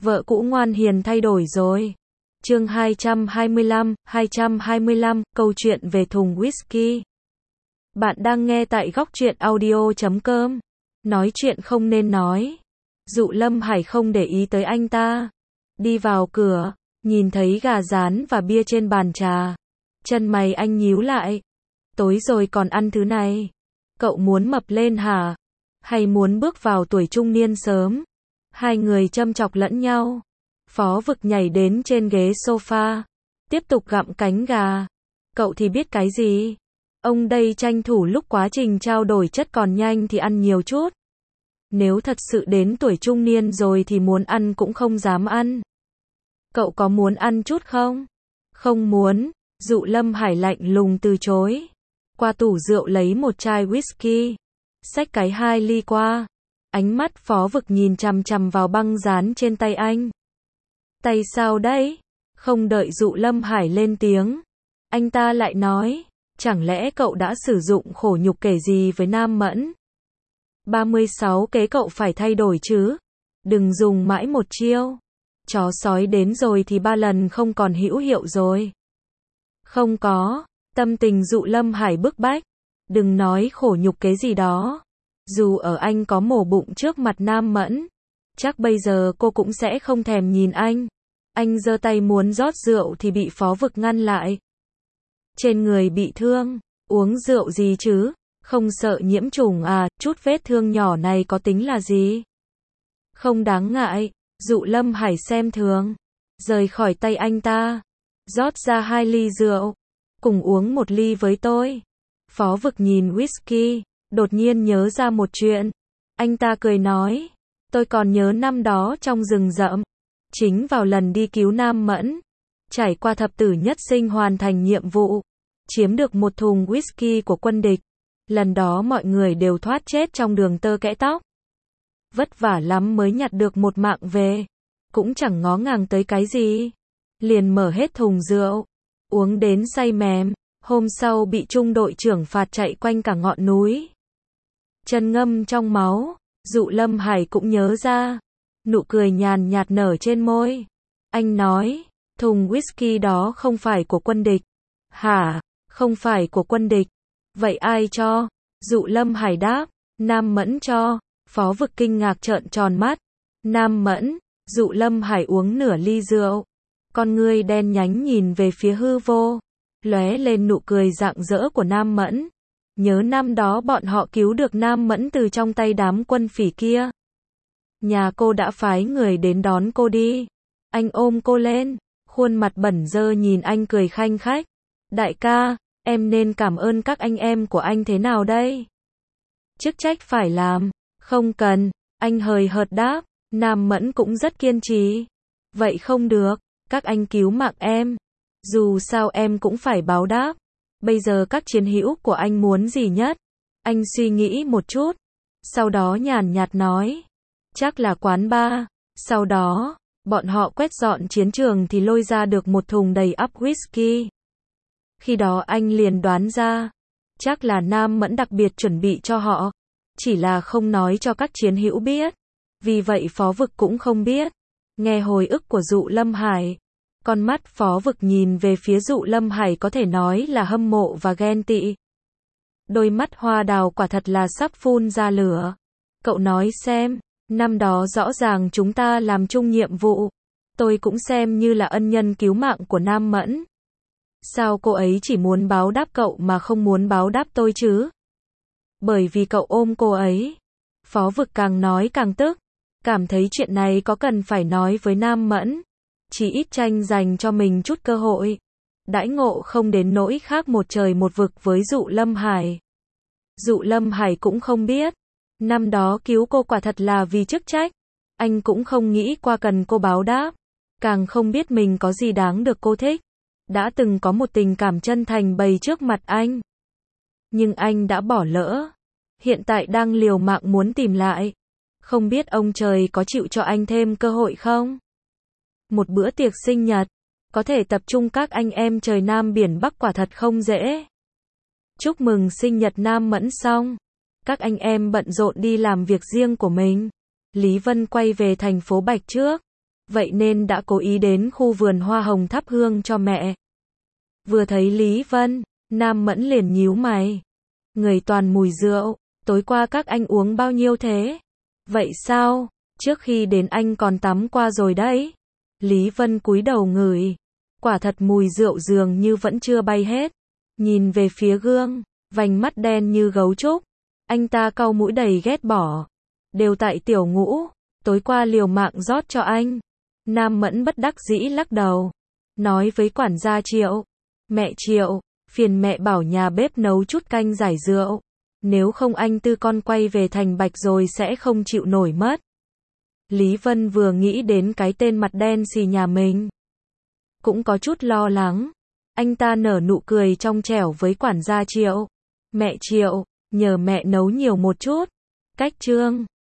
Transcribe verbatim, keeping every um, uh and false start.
Vợ cũ ngoan hiền thay đổi rồi. Chương hai trăm hai mươi lăm, hai trăm hai mươi lăm, câu chuyện về thùng whisky. Bạn đang nghe tại góc truyện audio chấm com. Nói chuyện không nên nói. Dụ Lâm Hải không để ý tới anh ta. Đi vào cửa, nhìn thấy gà rán và bia trên bàn trà. Chân mày anh nhíu lại. Tối rồi còn ăn thứ này. Cậu muốn mập lên hả? Hay muốn bước vào tuổi trung niên sớm? Hai người châm chọc lẫn nhau. Phó Vực nhảy đến trên ghế sofa, tiếp tục gặm cánh gà. Cậu thì biết cái gì? Ông đây tranh thủ lúc quá trình trao đổi chất còn nhanh thì ăn nhiều chút. Nếu thật sự đến tuổi trung niên rồi thì muốn ăn cũng không dám ăn. Cậu có muốn ăn chút không? Không muốn. Dụ Lâm Hải lạnh lùng từ chối. Qua tủ rượu lấy một chai whisky, xách cái hai ly qua. Ánh mắt Phó Vực nhìn chằm chằm vào băng dán trên tay anh. Tay sao đấy? Không đợi Dụ Lâm Hải lên tiếng, anh ta lại nói, chẳng lẽ cậu đã sử dụng khổ nhục kể gì với Nam Mẫn? ba mươi sáu kế cậu phải thay đổi chứ. Đừng dùng mãi một chiêu. Chó sói đến rồi thì ba lần không còn hữu hiệu rồi. Không có. Tâm tình Dụ Lâm Hải bức bách. Đừng nói khổ nhục kế gì đó. Dù ở anh có mổ bụng trước mặt Nam Mẫn, chắc bây giờ cô cũng sẽ không thèm nhìn anh. Anh giơ tay muốn rót rượu thì bị Phó Vực ngăn lại. Trên người bị thương, uống rượu gì chứ? Không sợ nhiễm trùng à? Chút vết thương nhỏ này có tính là gì? Không đáng ngại. Dụ Lâm Hải xem thường, rời khỏi tay anh ta, rót ra hai ly rượu. Cùng uống một ly với tôi. Phó Vực nhìn whisky, đột nhiên nhớ ra một chuyện. Anh ta cười nói, tôi còn nhớ năm đó trong rừng rậm, chính vào lần đi cứu Nam Mẫn, trải qua thập tử nhất sinh hoàn thành nhiệm vụ, chiếm được một thùng whisky của quân địch. Lần đó mọi người đều thoát chết trong đường tơ kẽ tóc. Vất vả lắm mới nhặt được một mạng về, cũng chẳng ngó ngàng tới cái gì. Liền mở hết thùng rượu, uống đến say mềm. Hôm sau bị trung đội trưởng phạt chạy quanh cả ngọn núi. Chân ngâm trong máu. Dụ Lâm Hải cũng nhớ ra. Nụ cười nhàn nhạt nở trên môi. Anh nói, thùng whisky đó không phải của quân địch. Hả? Không phải của quân địch. Vậy ai cho? Dụ Lâm Hải đáp, Nam Mẫn cho. Phó Vực kinh ngạc trợn tròn mắt. Nam Mẫn? Dụ Lâm Hải uống nửa ly rượu. Con ngươi đen nhánh nhìn về phía hư vô, lóe lên nụ cười rạng rỡ của Nam Mẫn. Nhớ năm đó bọn họ cứu được Nam Mẫn từ trong tay đám quân phỉ kia. Nhà cô đã phái người đến đón cô đi. Anh ôm cô lên, khuôn mặt bẩn dơ nhìn anh cười khanh khách. Đại ca, em nên cảm ơn các anh em của anh thế nào đây? Chức trách phải làm. Không cần, anh hời hợt đáp. Nam Mẫn cũng rất kiên trì. Vậy không được, các anh cứu mạng em. Dù sao em cũng phải báo đáp. Bây giờ các chiến hữu của anh muốn gì nhất? Anh suy nghĩ một chút, sau đó nhàn nhạt nói, chắc là quán bar. Sau đó, bọn họ quét dọn chiến trường thì lôi ra được một thùng đầy ắp whisky. Khi đó anh liền đoán ra, chắc là Nam Mẫn đặc biệt chuẩn bị cho họ, chỉ là không nói cho các chiến hữu biết. Vì vậy Phó Vực cũng không biết. Nghe hồi ức của Dụ Lâm Hải, con mắt Phó Vực nhìn về phía Dụ Lâm Hải có thể nói là hâm mộ và ghen tị. Đôi mắt hoa đào quả thật là sắp phun ra lửa. Cậu nói xem, năm đó rõ ràng chúng ta làm chung nhiệm vụ. Tôi cũng xem như là ân nhân cứu mạng của Nam Mẫn. Sao cô ấy chỉ muốn báo đáp cậu mà không muốn báo đáp tôi chứ? Bởi vì cậu ôm cô ấy. Phó Vực càng nói càng tức, cảm thấy chuyện này có cần phải nói với Nam Mẫn. Chỉ ít tranh dành cho mình chút cơ hội. Đãi ngộ không đến nỗi khác một trời một vực với Dụ Lâm Hải. Dụ Lâm Hải cũng không biết. Năm đó cứu cô quả thật là vì chức trách. Anh cũng không nghĩ qua cần cô báo đáp. Càng không biết mình có gì đáng được cô thích. Đã từng có một tình cảm chân thành bày trước mặt anh. Nhưng anh đã bỏ lỡ. Hiện tại đang liều mạng muốn tìm lại. Không biết ông trời có chịu cho anh thêm cơ hội không? Một bữa tiệc sinh nhật, có thể tập trung các anh em trời Nam biển Bắc quả thật không dễ. Chúc mừng sinh nhật Nam Mẫn xong, các anh em bận rộn đi làm việc riêng của mình. Lý Vân quay về thành phố Bạch trước. vậy nên đã cố ý đến khu vườn hoa hồng thắp hương cho mẹ. Vừa thấy Lý Vân, Nam Mẫn liền nhíu mày. Người toàn mùi rượu, tối qua các anh uống bao nhiêu thế? Vậy sao? Trước khi đến anh còn tắm qua rồi đấy. Lý Vân cúi đầu ngửi. Quả thật mùi rượu dường như vẫn chưa bay hết. Nhìn về phía gương, vành mắt đen như gấu trúc. Anh ta cau mũi đầy ghét bỏ. Đều tại Tiểu Ngũ, tối qua liều mạng rót cho anh. Nam Mẫn bất đắc dĩ lắc đầu. Nói với quản gia Triệu. Mẹ Triệu, phiền mẹ bảo nhà bếp nấu chút canh giải rượu. Nếu không anh Tư con quay về Thành Bạch rồi sẽ không chịu nổi mất. Lý Vân vừa nghĩ đến cái tên mặt đen xì nhà mình, cũng có chút lo lắng. Anh ta nở nụ cười trong trẻo với quản gia Triệu. Mẹ Triệu, nhờ mẹ nấu nhiều một chút. Cách Trương